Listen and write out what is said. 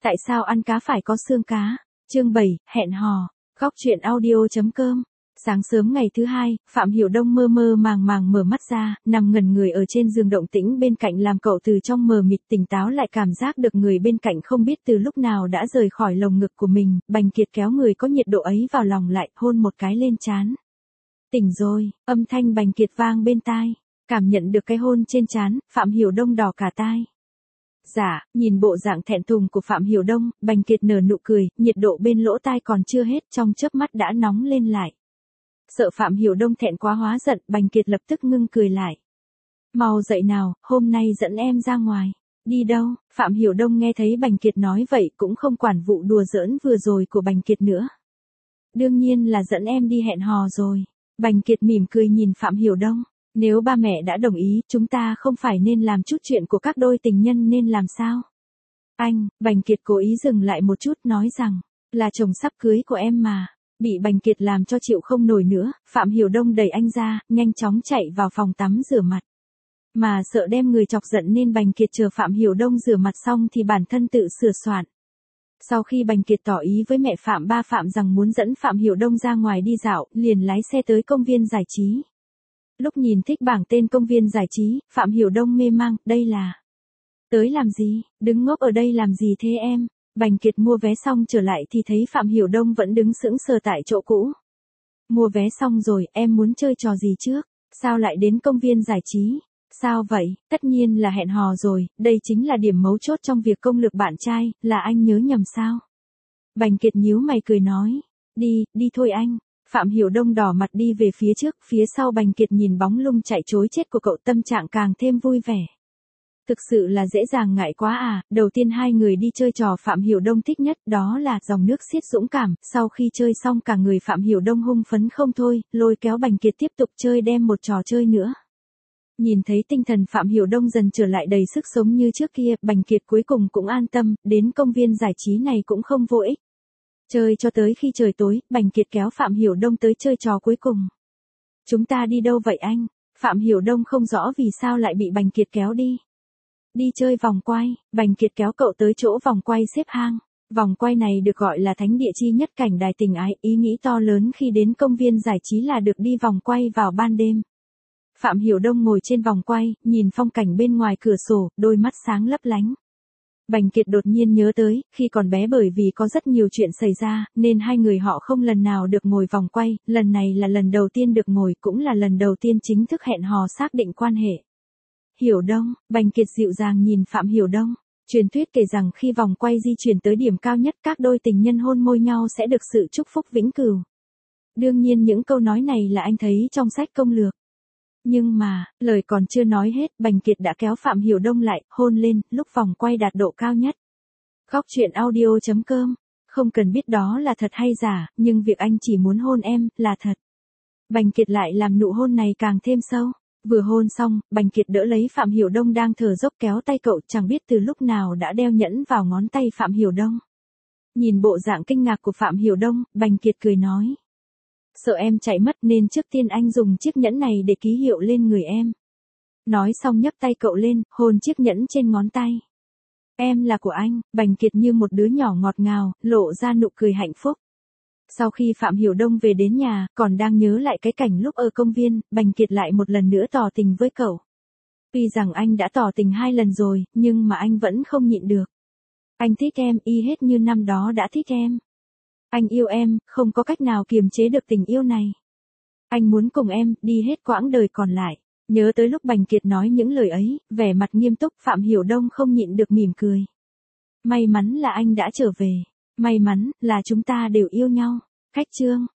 Tại sao ăn cá phải có xương cá? Chương 7, hẹn hò. Góc truyện audio.com. Sáng sớm ngày thứ hai, Phạm Hiểu Đông mơ mơ màng màng mở mắt ra, nằm ngẩn người ở trên giường động tĩnh bên cạnh làm cậu từ trong mờ mịt tỉnh táo lại cảm giác được người bên cạnh không biết từ lúc nào đã rời khỏi lồng ngực của mình, Bành Kiệt kéo người có nhiệt độ ấy vào lòng lại, hôn một cái lên trán. Tỉnh rồi, âm thanh Bành Kiệt vang bên tai. Cảm nhận được cái hôn trên trán, Phạm Hiểu Đông đỏ cả tai. Dạ, nhìn bộ dạng thẹn thùng của Phạm Hiểu Đông, Bành Kiệt nở nụ cười, nhiệt độ bên lỗ tai còn chưa hết, trong chớp mắt đã nóng lên lại. Sợ Phạm Hiểu Đông thẹn quá hóa giận, Bành Kiệt lập tức ngưng cười lại. Mau dậy nào, hôm nay dẫn em ra ngoài. Đi đâu? Phạm Hiểu Đông nghe thấy Bành Kiệt nói vậy cũng không quản vụ đùa giỡn vừa rồi của Bành Kiệt nữa. Đương nhiên là dẫn em đi hẹn hò rồi. Bành Kiệt mỉm cười nhìn Phạm Hiểu Đông. Nếu ba mẹ đã đồng ý, chúng ta không phải nên làm chút chuyện của các đôi tình nhân nên làm sao? Anh, Bành Kiệt cố ý dừng lại một chút nói rằng, là chồng sắp cưới của em mà. Bị Bành Kiệt làm cho chịu không nổi nữa, Phạm Hiểu Đông đẩy anh ra, nhanh chóng chạy vào phòng tắm rửa mặt. Mà sợ đem người chọc giận nên Bành Kiệt chờ Phạm Hiểu Đông rửa mặt xong thì bản thân tự sửa soạn. Sau khi Bành Kiệt tỏ ý với mẹ Phạm ba Phạm rằng muốn dẫn Phạm Hiểu Đông ra ngoài đi dạo, liền lái xe tới công viên giải trí. Lúc nhìn thích bảng tên công viên giải trí, Phạm Hiểu Đông mê mang, đây là... Tới làm gì, đứng ngốc ở đây làm gì thế em? Bành Kiệt mua vé xong trở lại thì thấy Phạm Hiểu Đông vẫn đứng sững sờ tại chỗ cũ. Mua vé xong rồi, em muốn chơi trò gì trước? Sao lại đến công viên giải trí? Sao vậy? Tất nhiên là hẹn hò rồi, đây chính là điểm mấu chốt trong việc công lược bạn trai, là anh nhớ nhầm sao? Bành Kiệt nhíu mày cười nói, đi thôi anh. Phạm Hiểu Đông đỏ mặt đi về phía trước, phía sau Bành Kiệt nhìn bóng lung chạy trối chết của cậu tâm trạng càng thêm vui vẻ. Thực sự là dễ dàng ngại quá à, đầu tiên hai người đi chơi trò Phạm Hiểu Đông thích nhất, đó là dòng nước xiết dũng cảm, sau khi chơi xong cả người Phạm Hiểu Đông hưng phấn không thôi, lôi kéo Bành Kiệt tiếp tục chơi đem một trò chơi nữa. Nhìn thấy tinh thần Phạm Hiểu Đông dần trở lại đầy sức sống như trước kia, Bành Kiệt cuối cùng cũng an tâm, đến công viên giải trí này cũng không vô ích. Chơi cho tới khi trời tối, Bành Kiệt kéo Phạm Hiểu Đông tới chơi trò cuối cùng. Chúng ta đi đâu vậy anh? Phạm Hiểu Đông không rõ vì sao lại bị Bành Kiệt kéo đi. Đi chơi vòng quay, Bành Kiệt kéo cậu tới chỗ vòng quay xếp hang. Vòng quay này được gọi là thánh địa chi nhất cảnh đài tình ái, ý nghĩ to lớn khi đến công viên giải trí là được đi vòng quay vào ban đêm. Phạm Hiểu Đông ngồi trên vòng quay, nhìn phong cảnh bên ngoài cửa sổ, đôi mắt sáng lấp lánh. Bành Kiệt đột nhiên nhớ tới, khi còn bé bởi vì có rất nhiều chuyện xảy ra, nên hai người họ không lần nào được ngồi vòng quay, lần này là lần đầu tiên được ngồi, cũng là lần đầu tiên chính thức hẹn hò xác định quan hệ. Hiểu Đông, Bành Kiệt dịu dàng nhìn Phạm Hiểu Đông. Truyền thuyết kể rằng khi vòng quay di chuyển tới điểm cao nhất, các đôi tình nhân hôn môi nhau sẽ được sự chúc phúc vĩnh cửu. Đương nhiên những câu nói này là anh thấy trong sách công lược. Nhưng mà, lời còn chưa nói hết, Bành Kiệt đã kéo Phạm Hiểu Đông lại, hôn lên, lúc vòng quay đạt độ cao nhất. Góc truyện audio.com. Không cần biết đó là thật hay giả, nhưng việc anh chỉ muốn hôn em, là thật. Bành Kiệt lại làm nụ hôn này càng thêm sâu. Vừa hôn xong, Bành Kiệt đỡ lấy Phạm Hiểu Đông đang thở dốc kéo tay cậu, chẳng biết từ lúc nào đã đeo nhẫn vào ngón tay Phạm Hiểu Đông. Nhìn bộ dạng kinh ngạc của Phạm Hiểu Đông, Bành Kiệt cười nói. Sợ em chạy mất nên trước tiên anh dùng chiếc nhẫn này để ký hiệu lên người em. Nói xong nhấc tay cậu lên, hôn chiếc nhẫn trên ngón tay. Em là của anh, Bành Kiệt như một đứa nhỏ ngọt ngào, lộ ra nụ cười hạnh phúc. Sau khi Phạm Hiểu Đông về đến nhà, còn đang nhớ lại cái cảnh lúc ở công viên, Bành Kiệt lại một lần nữa tỏ tình với cậu. Tuy rằng anh đã tỏ tình 2 lần rồi, nhưng mà anh vẫn không nhịn được. Anh thích em y hết như năm đó đã thích em. Anh yêu em, không có cách nào kiềm chế được tình yêu này. Anh muốn cùng em, đi hết quãng đời còn lại. Nhớ tới lúc Bành Kiệt nói những lời ấy, vẻ mặt nghiêm túc, Phạm Hiểu Đông không nhịn được mỉm cười. May mắn là anh đã trở về. May mắn là chúng ta đều yêu nhau. Khách chương.